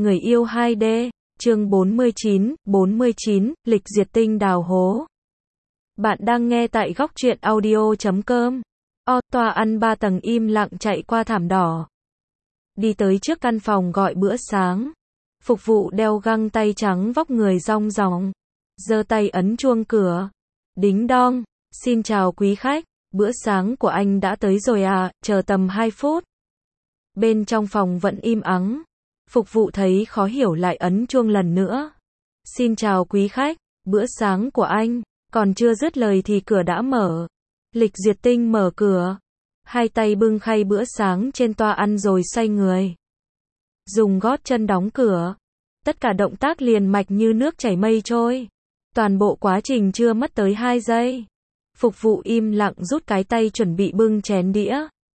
Người yêu 2D, chương 49, lịch diệt tinh đào hố. Bạn đang nghe tại góc truyện audio.com. Tòa ăn 3 tầng im lặng chạy qua thảm đỏ. Đi tới trước căn phòng gọi bữa sáng. Phục vụ đeo găng tay trắng vóc người rong ròng. Giơ tay ấn chuông cửa. Đính đong. Xin chào quý khách, bữa sáng của anh đã tới rồi à, chờ tầm 2 phút. Bên trong phòng vẫn im ắng. Phục vụ thấy khó hiểu lại ấn chuông lần nữa. Xin chào quý khách, bữa sáng của anh. Còn chưa dứt lời thì cửa đã mở. Lịch diệt tinh mở cửa. Hai tay bưng khay bữa sáng trên toa ăn rồi xoay người. Dùng gót chân đóng cửa. Tất cả động tác liền mạch như nước chảy mây trôi. Toàn bộ quá trình chưa mất tới 2 giây. Phục vụ im lặng rút cái tay chuẩn bị bưng chén đĩa.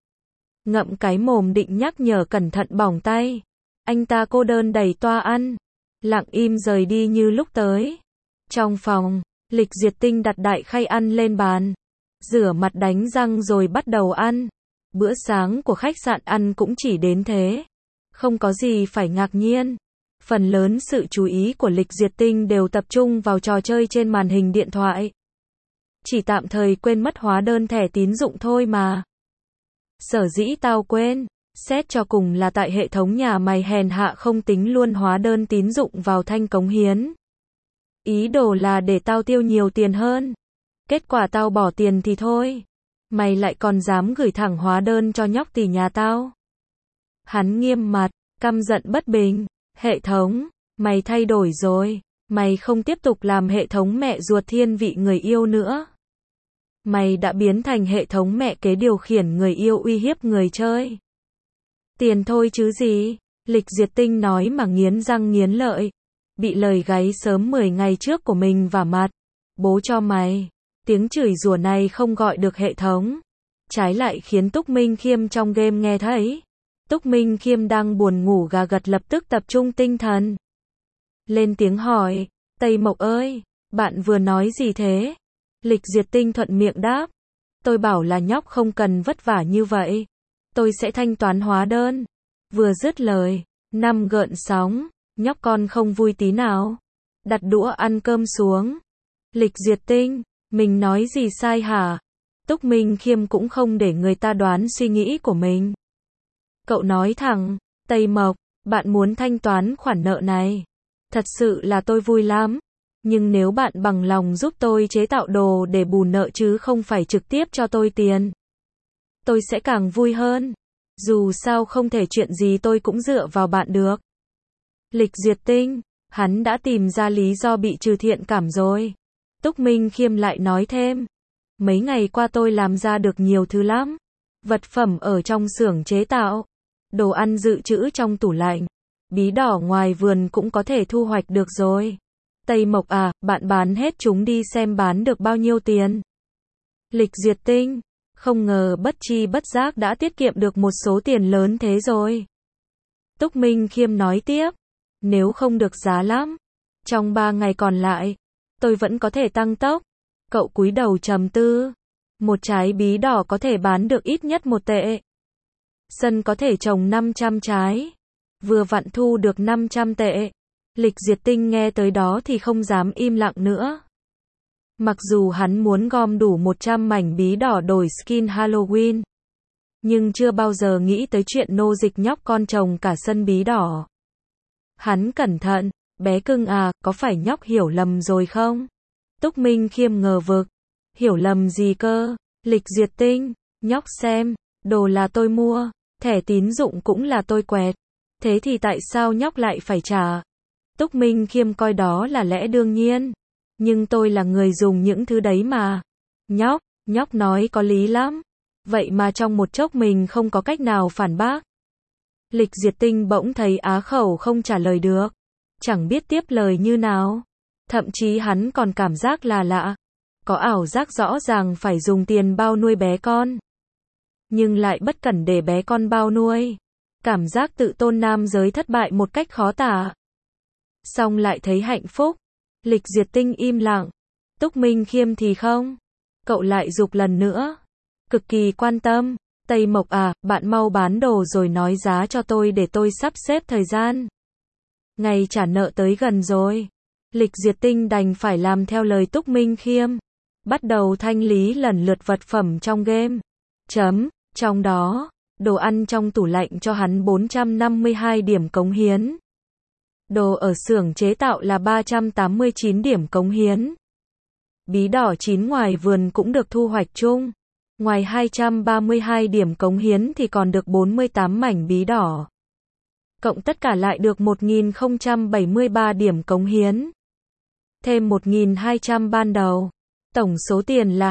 Ngậm cái mồm định nhắc nhở cẩn thận bỏng tay. Anh ta cô đơn đẩy toa ăn. Lặng im rời đi như lúc tới. Trong phòng, lịch diệt tinh đặt đại khay ăn lên bàn. Rửa mặt đánh răng rồi bắt đầu ăn. Bữa sáng của khách sạn ăn cũng chỉ đến thế. Không có gì phải ngạc nhiên. Phần lớn sự chú ý của lịch diệt tinh đều tập trung vào trò chơi trên màn hình điện thoại. Chỉ tạm thời quên mất hóa đơn thẻ tín dụng thôi mà. Sở dĩ tao quên, xét cho cùng là tại hệ thống nhà mày hèn hạ không tính luôn hóa đơn tín dụng vào thanh cống hiến. Ý đồ là để tao tiêu nhiều tiền hơn. Kết quả tao bỏ tiền thì thôi. Mày lại còn dám gửi thẳng hóa đơn cho nhóc tỳ nhà tao. Hắn nghiêm mặt, căm giận bất bình. Hệ thống, mày thay đổi rồi. Mày không tiếp tục làm hệ thống mẹ ruột thiên vị người yêu nữa. Mày đã biến thành hệ thống mẹ kế điều khiển người yêu uy hiếp người chơi. Tiền thôi chứ gì, lịch diệt tinh nói mà nghiến răng nghiến lợi. Bị lời gáy sớm 10 ngày trước của mình vả mặt. Bố cho mày, tiếng chửi rủa này không gọi được hệ thống. Trái lại khiến Túc Minh Khiêm trong game nghe thấy. Túc Minh Khiêm đang buồn ngủ gà gật lập tức tập trung tinh thần. Lên tiếng hỏi, Tây Mộc ơi, bạn vừa nói gì thế? Lịch diệt tinh thuận miệng đáp. Tôi bảo là nhóc không cần vất vả như vậy. Tôi sẽ thanh toán hóa đơn. Vừa dứt lời, năm gợn sóng, nhóc con không vui tí nào. Đặt đũa ăn cơm xuống. Lịch diệt tinh, mình nói gì sai hả? Túc Minh Khiêm cũng không để người ta đoán suy nghĩ của mình. Cậu nói thẳng, Tây Mộc, bạn muốn thanh toán khoản nợ này. Thật sự là tôi vui lắm. Nhưng nếu bạn bằng lòng giúp tôi chế tạo đồ để bù nợ chứ không phải trực tiếp cho tôi tiền, tôi sẽ càng vui hơn. Dù sao không thể chuyện gì tôi cũng dựa vào bạn được. Lịch diệt tinh, hắn đã tìm ra lý do bị trừ thiện cảm rồi. Túc Minh Khiêm lại nói thêm. Mấy ngày qua tôi làm ra được nhiều thứ lắm. Vật phẩm ở trong xưởng chế tạo. Đồ ăn dự trữ trong tủ lạnh. Bí đỏ ngoài vườn cũng có thể thu hoạch được rồi. Tây Mộc à, bạn bán hết chúng đi xem bán được bao nhiêu tiền. Lịch diệt tinh, không ngờ bất chi bất giác đã tiết kiệm được một số tiền lớn thế rồi. Túc Minh Khiêm nói tiếp, nếu không được giá lắm, trong 3 ngày còn lại, tôi vẫn có thể tăng tốc. Cậu cúi đầu trầm tư, một trái bí đỏ có thể bán được ít nhất 1 tệ. Sân có thể trồng 500 trái, vừa vặn thu được 500 tệ. Lịch diệt tinh nghe tới đó thì không dám im lặng nữa. Mặc dù hắn muốn gom đủ 100 mảnh bí đỏ đổi skin Halloween, nhưng chưa bao giờ nghĩ tới chuyện nô dịch nhóc con trồng cả sân bí đỏ. Hắn cẩn thận, bé cưng à, có phải nhóc hiểu lầm rồi không? Túc Minh Khiêm ngờ vực. Hiểu lầm gì cơ? Lịch diệt tinh, nhóc xem, đồ là tôi mua, thẻ tín dụng cũng là tôi quẹt. Thế thì tại sao nhóc lại phải trả? Túc Minh Khiêm coi đó là lẽ đương nhiên. Nhưng tôi là người dùng những thứ đấy mà. Nhóc nói có lý lắm. Vậy mà trong một chốc mình không có cách nào phản bác. Lịch diệt tinh bỗng thấy á khẩu không trả lời được. Chẳng biết tiếp lời như nào. Thậm chí hắn còn cảm giác là lạ. Có ảo giác rõ ràng phải dùng tiền bao nuôi bé con. Nhưng lại bất cẩn để bé con bao nuôi. Cảm giác tự tôn nam giới thất bại một cách khó tả. Xong lại thấy hạnh phúc. Lịch diệt tinh im lặng. Túc Minh Khiêm thì không. Cậu lại giục lần nữa. Cực kỳ quan tâm. Tây Mộc à, bạn mau bán đồ rồi nói giá cho tôi để tôi sắp xếp thời gian. Ngày trả nợ tới gần rồi. Lịch Diệt Tinh đành phải làm theo lời Túc Minh Khiêm. Bắt đầu thanh lý lần lượt vật phẩm trong game. Trong đó, đồ ăn trong tủ lạnh cho hắn 452 điểm cống hiến. Đồ ở xưởng chế tạo là 389 điểm cống hiến. Bí đỏ chín ngoài vườn cũng được thu hoạch chung. Ngoài 232 điểm cống hiến thì còn được 48 mảnh bí đỏ. Cộng tất cả lại được 1073 điểm cống hiến. Thêm 1200 ban đầu. Tổng số tiền là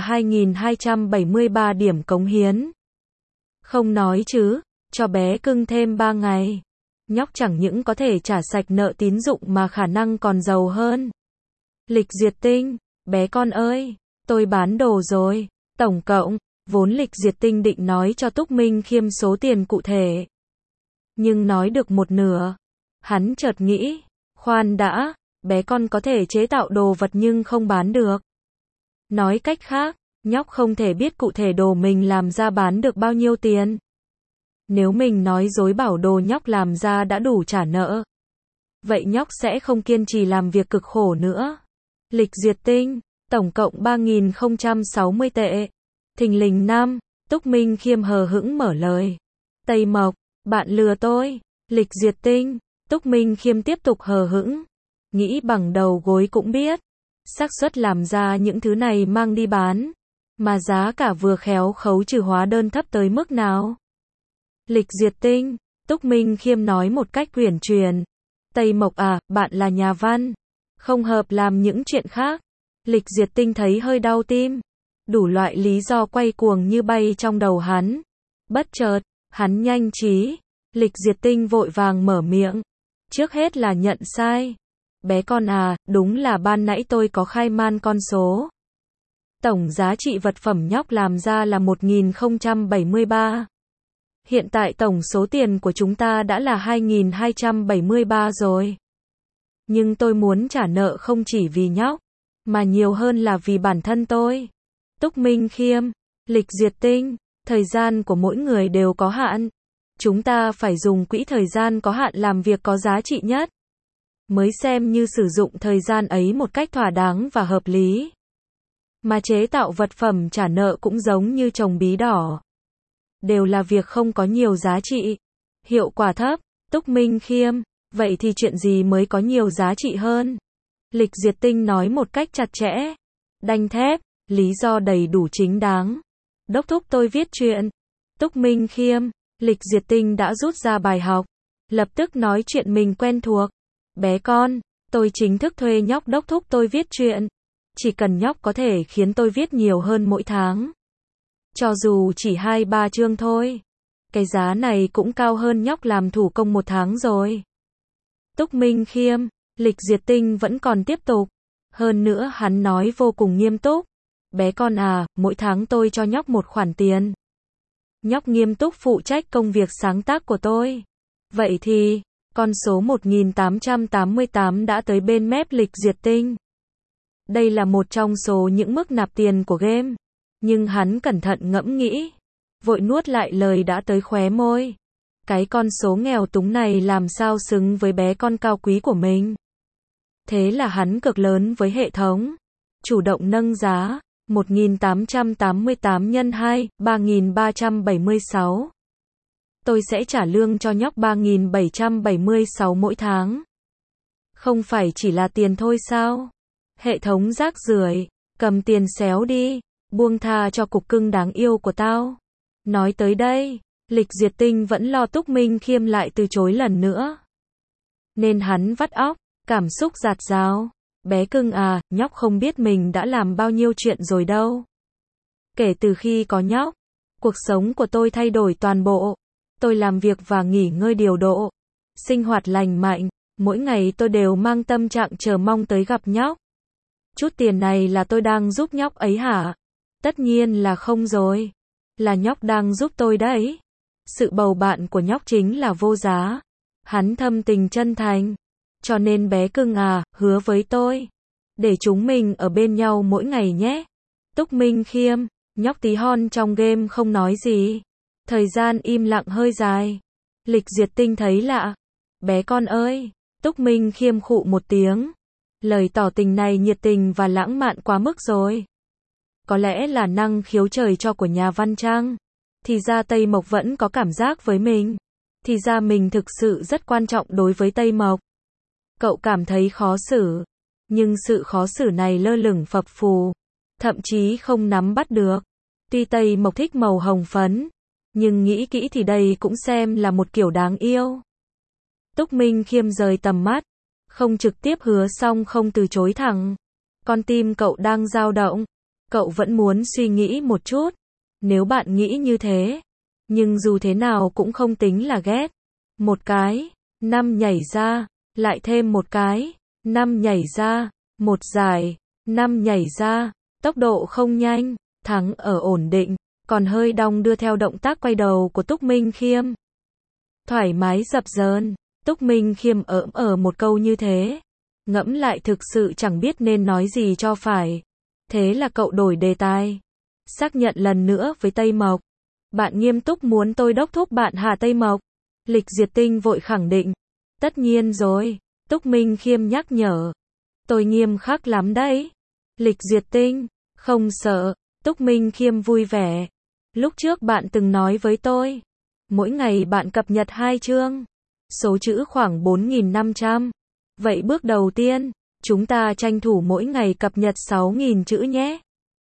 2273 điểm cống hiến. Không nói chứ, cho bé cưng thêm 3 ngày. Nhóc chẳng những có thể trả sạch nợ tín dụng mà khả năng còn giàu hơn. Lịch Diệt Tinh, bé con ơi, tôi bán đồ rồi. Tổng cộng, vốn Lịch Diệt Tinh định nói cho Túc Minh Khiêm số tiền cụ thể. Nhưng nói được một nửa, hắn chợt nghĩ, khoan đã, bé con có thể chế tạo đồ vật nhưng không bán được. Nói cách khác, nhóc không thể biết cụ thể đồ mình làm ra bán được bao nhiêu tiền. Nếu mình nói dối bảo đồ nhóc làm ra đã đủ trả nợ, vậy nhóc sẽ không kiên trì làm việc cực khổ nữa. Lịch Diệt Tinh, tổng cộng 3060 tệ. Thình lình năm, Túc Minh Khiêm hờ hững mở lời. Tây Mộc, bạn lừa tôi. Lịch Diệt Tinh, Túc Minh Khiêm tiếp tục hờ hững. Nghĩ bằng đầu gối cũng biết, xác suất làm ra những thứ này mang đi bán, mà giá cả vừa khéo khấu trừ hóa đơn thấp tới mức nào. Lịch Diệt Tinh, Túc Minh Khiêm nói một cách uyển chuyển. Tây Mộc à, bạn là nhà văn, không hợp làm những chuyện khác. Lịch Diệt Tinh thấy hơi đau tim. Đủ loại lý do quay cuồng như bay trong đầu hắn. Bất chợt, hắn nhanh trí. Lịch Diệt Tinh vội vàng mở miệng. Trước hết là nhận sai. Bé con à, đúng là ban nãy tôi có khai man con số. Tổng giá trị vật phẩm nhóc làm ra là 1073. Hiện tại tổng số tiền của chúng ta đã là 2273 rồi. Nhưng tôi muốn trả nợ không chỉ vì nhóc, mà nhiều hơn là vì bản thân tôi. Túc Minh Khiêm, Lịch Diệt Tinh, thời gian của mỗi người đều có hạn. Chúng ta phải dùng quỹ thời gian có hạn làm việc có giá trị nhất, mới xem như sử dụng thời gian ấy một cách thỏa đáng và hợp lý. Mà chế tạo vật phẩm trả nợ cũng giống như trồng bí đỏ. Đều là việc không có nhiều giá trị, hiệu quả thấp. Túc Minh Khiêm, vậy thì chuyện gì mới có nhiều giá trị hơn? Lịch Diệt Tinh nói một cách chặt chẽ, đanh thép, lý do đầy đủ chính đáng. Đốc thúc tôi viết chuyện. Túc Minh Khiêm, Lịch Diệt Tinh đã rút ra bài học, lập tức nói chuyện mình quen thuộc. Bé con, tôi chính thức thuê nhóc đốc thúc tôi viết chuyện. Chỉ cần nhóc có thể khiến tôi viết nhiều hơn mỗi tháng. Cho dù chỉ 2-3 chương thôi. Cái giá này cũng cao hơn nhóc làm thủ công 1 tháng rồi. Túc Minh Khiêm, Lịch Diệt Tinh vẫn còn tiếp tục. Hơn nữa hắn nói vô cùng nghiêm túc. Bé con à, mỗi tháng tôi cho nhóc một khoản tiền. Nhóc nghiêm túc phụ trách công việc sáng tác của tôi. Vậy thì, con số 1888 đã tới bên mép Lịch Diệt Tinh. Đây là một trong số những mức nạp tiền của game. Nhưng hắn cẩn thận ngẫm nghĩ, vội nuốt lại lời đã tới khóe môi. Cái con số nghèo túng này làm sao xứng với bé con cao quý của mình. Thế là hắn cực lớn với hệ thống. Chủ động nâng giá, 1888 nhân 2, 3376. Tôi sẽ trả lương cho nhóc 3776 mỗi tháng. Không phải chỉ là tiền thôi sao? Hệ thống rác rưởi, cầm tiền xéo đi, buông tha cho cục cưng đáng yêu của tao. Nói tới đây, Lịch Diệt Tinh vẫn lo Túc Minh Khiêm lại từ chối lần nữa. Nên hắn vắt óc, cảm xúc dạt dào. Bé cưng à, nhóc không biết mình đã làm bao nhiêu chuyện rồi đâu. Kể từ khi có nhóc, cuộc sống của tôi thay đổi toàn bộ. Tôi làm việc và nghỉ ngơi điều độ, sinh hoạt lành mạnh, mỗi ngày tôi đều mang tâm trạng chờ mong tới gặp nhóc. Chút tiền này là tôi đang giúp nhóc ấy hả? Tất nhiên là không rồi. Là nhóc đang giúp tôi đấy. Sự bầu bạn của nhóc chính là vô giá. Hắn thâm tình chân thành. Cho nên bé cưng à, hứa với tôi. Để chúng mình ở bên nhau mỗi ngày nhé. Túc Minh Khiêm, nhóc tí hon trong game không nói gì. Thời gian im lặng hơi dài. Lịch Diệt Tinh thấy lạ. Bé con ơi, Túc Minh Khiêm khụ một tiếng. Lời tỏ tình này nhiệt tình và lãng mạn quá mức rồi. Có lẽ là năng khiếu trời cho của nhà văn Trang. Thì ra Tây Mộc vẫn có cảm giác với mình. Thì ra mình thực sự rất quan trọng đối với Tây Mộc. Cậu cảm thấy khó xử. Nhưng sự khó xử này lơ lửng phập phù. Thậm chí không nắm bắt được. Tuy Tây Mộc thích màu hồng phấn. Nhưng nghĩ kỹ thì đây cũng xem là một kiểu đáng yêu. Túc Minh Khiêm rời tầm mắt. Không trực tiếp hứa xong không từ chối thẳng. Con tim cậu đang dao động. Cậu vẫn muốn suy nghĩ một chút. Nếu bạn nghĩ như thế. Nhưng dù thế nào cũng không tính là ghét. Một cái. 5 nhảy ra. Lại thêm một cái. 5 nhảy ra. Một giải. 5 nhảy ra. Tốc độ không nhanh. Thắng ở ổn định. Còn hơi đong đưa theo động tác quay đầu của Túc Minh Khiêm. Thoải mái dập dờn. Túc Minh Khiêm ở một câu như thế. Ngẫm lại thực sự chẳng biết nên nói gì cho phải. Thế là cậu đổi đề tài. Xác nhận lần nữa với Tây Mộc. Bạn nghiêm túc muốn tôi đốc thúc bạn hả Tây Mộc? Lịch Diệt Tinh vội khẳng định. Tất nhiên rồi. Túc Minh Khiêm nhắc nhở. Tôi nghiêm khắc lắm đấy. Lịch Diệt Tinh. Không sợ. Túc Minh Khiêm vui vẻ. Lúc trước bạn từng nói với tôi. Mỗi ngày bạn cập nhật 2 chương. Số chữ khoảng 4.500. Vậy bước đầu tiên, chúng ta tranh thủ mỗi ngày cập nhật 6.000 chữ nhé.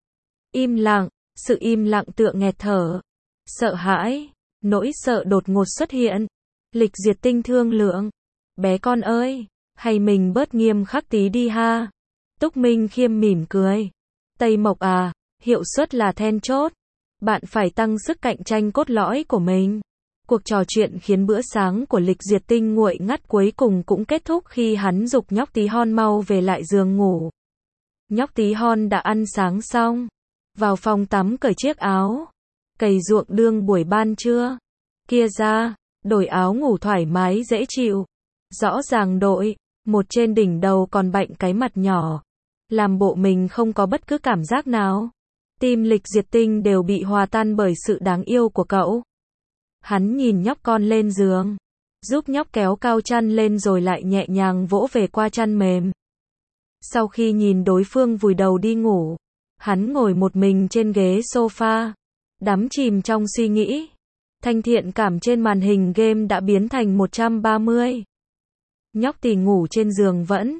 Im lặng, sự im lặng tựa nghẹt thở. Sợ hãi, nỗi sợ đột ngột xuất hiện. Lịch Diệt Tinh thương lượng. Bé con ơi, hay mình bớt nghiêm khắc tí đi ha. Túc Minh Khiêm mỉm cười. Tây Mộc à, hiệu suất là then chốt. Bạn phải tăng sức cạnh tranh cốt lõi của mình. Cuộc trò chuyện khiến bữa sáng của Lịch Diệt Tinh nguội ngắt cuối cùng cũng kết thúc khi hắn giục nhóc tí hon mau về lại giường ngủ. Nhóc tí hon đã ăn sáng xong. Vào phòng tắm cởi chiếc áo. Cày ruộng đương buổi ban trưa. Kia ra, đổi áo ngủ thoải mái dễ chịu. Rõ ràng đội, một trên đỉnh đầu còn bệnh cái mặt nhỏ. Làm bộ mình không có bất cứ cảm giác nào. Tim Lịch Diệt Tinh đều bị hòa tan bởi sự đáng yêu của cậu. Hắn nhìn nhóc con lên giường. Giúp nhóc kéo cao chăn lên rồi lại nhẹ nhàng vỗ về qua chăn mềm. Sau khi nhìn đối phương vùi đầu đi ngủ. Hắn ngồi một mình trên ghế sofa. Đắm chìm trong suy nghĩ. Thanh thiện cảm trên màn hình game đã biến thành 130. Nhóc tỉ ngủ trên giường vẫn.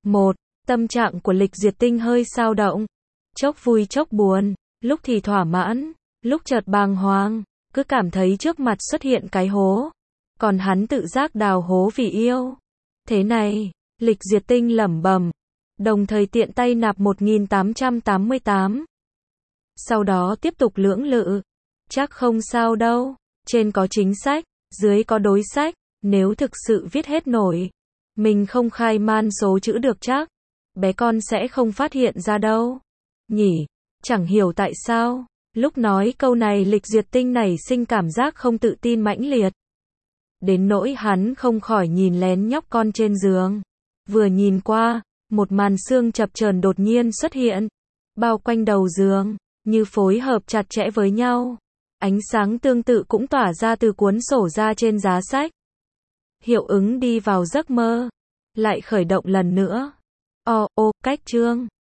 Tâm trạng của Lịch Diệt Tinh hơi xao động. Chốc vui chốc buồn. Lúc thì thỏa mãn. Lúc chợt bàng hoàng. Cứ cảm thấy trước mặt xuất hiện cái hố. Còn hắn tự giác đào hố vì yêu. Thế này, Lịch Diệt Tinh lẩm bẩm. Đồng thời tiện tay nạp 1888. Sau đó tiếp tục lưỡng lự. Chắc không sao đâu. Trên có chính sách, dưới có đối sách. Nếu thực sự viết hết nổi. Mình không khai man số chữ được chắc. Bé con sẽ không phát hiện ra đâu. Nhỉ, chẳng hiểu tại sao. Lúc nói câu này Lịch Diệt Tinh nảy sinh cảm giác không tự tin mãnh liệt. Đến nỗi hắn không khỏi nhìn lén nhóc con trên giường. Vừa nhìn qua, một màn xương chập chờn đột nhiên xuất hiện. Bao quanh đầu giường, như phối hợp chặt chẽ với nhau. Ánh sáng tương tự cũng tỏa ra từ cuốn sổ ra trên giá sách. Hiệu ứng đi vào giấc mơ. Lại khởi động lần nữa. Cách chương.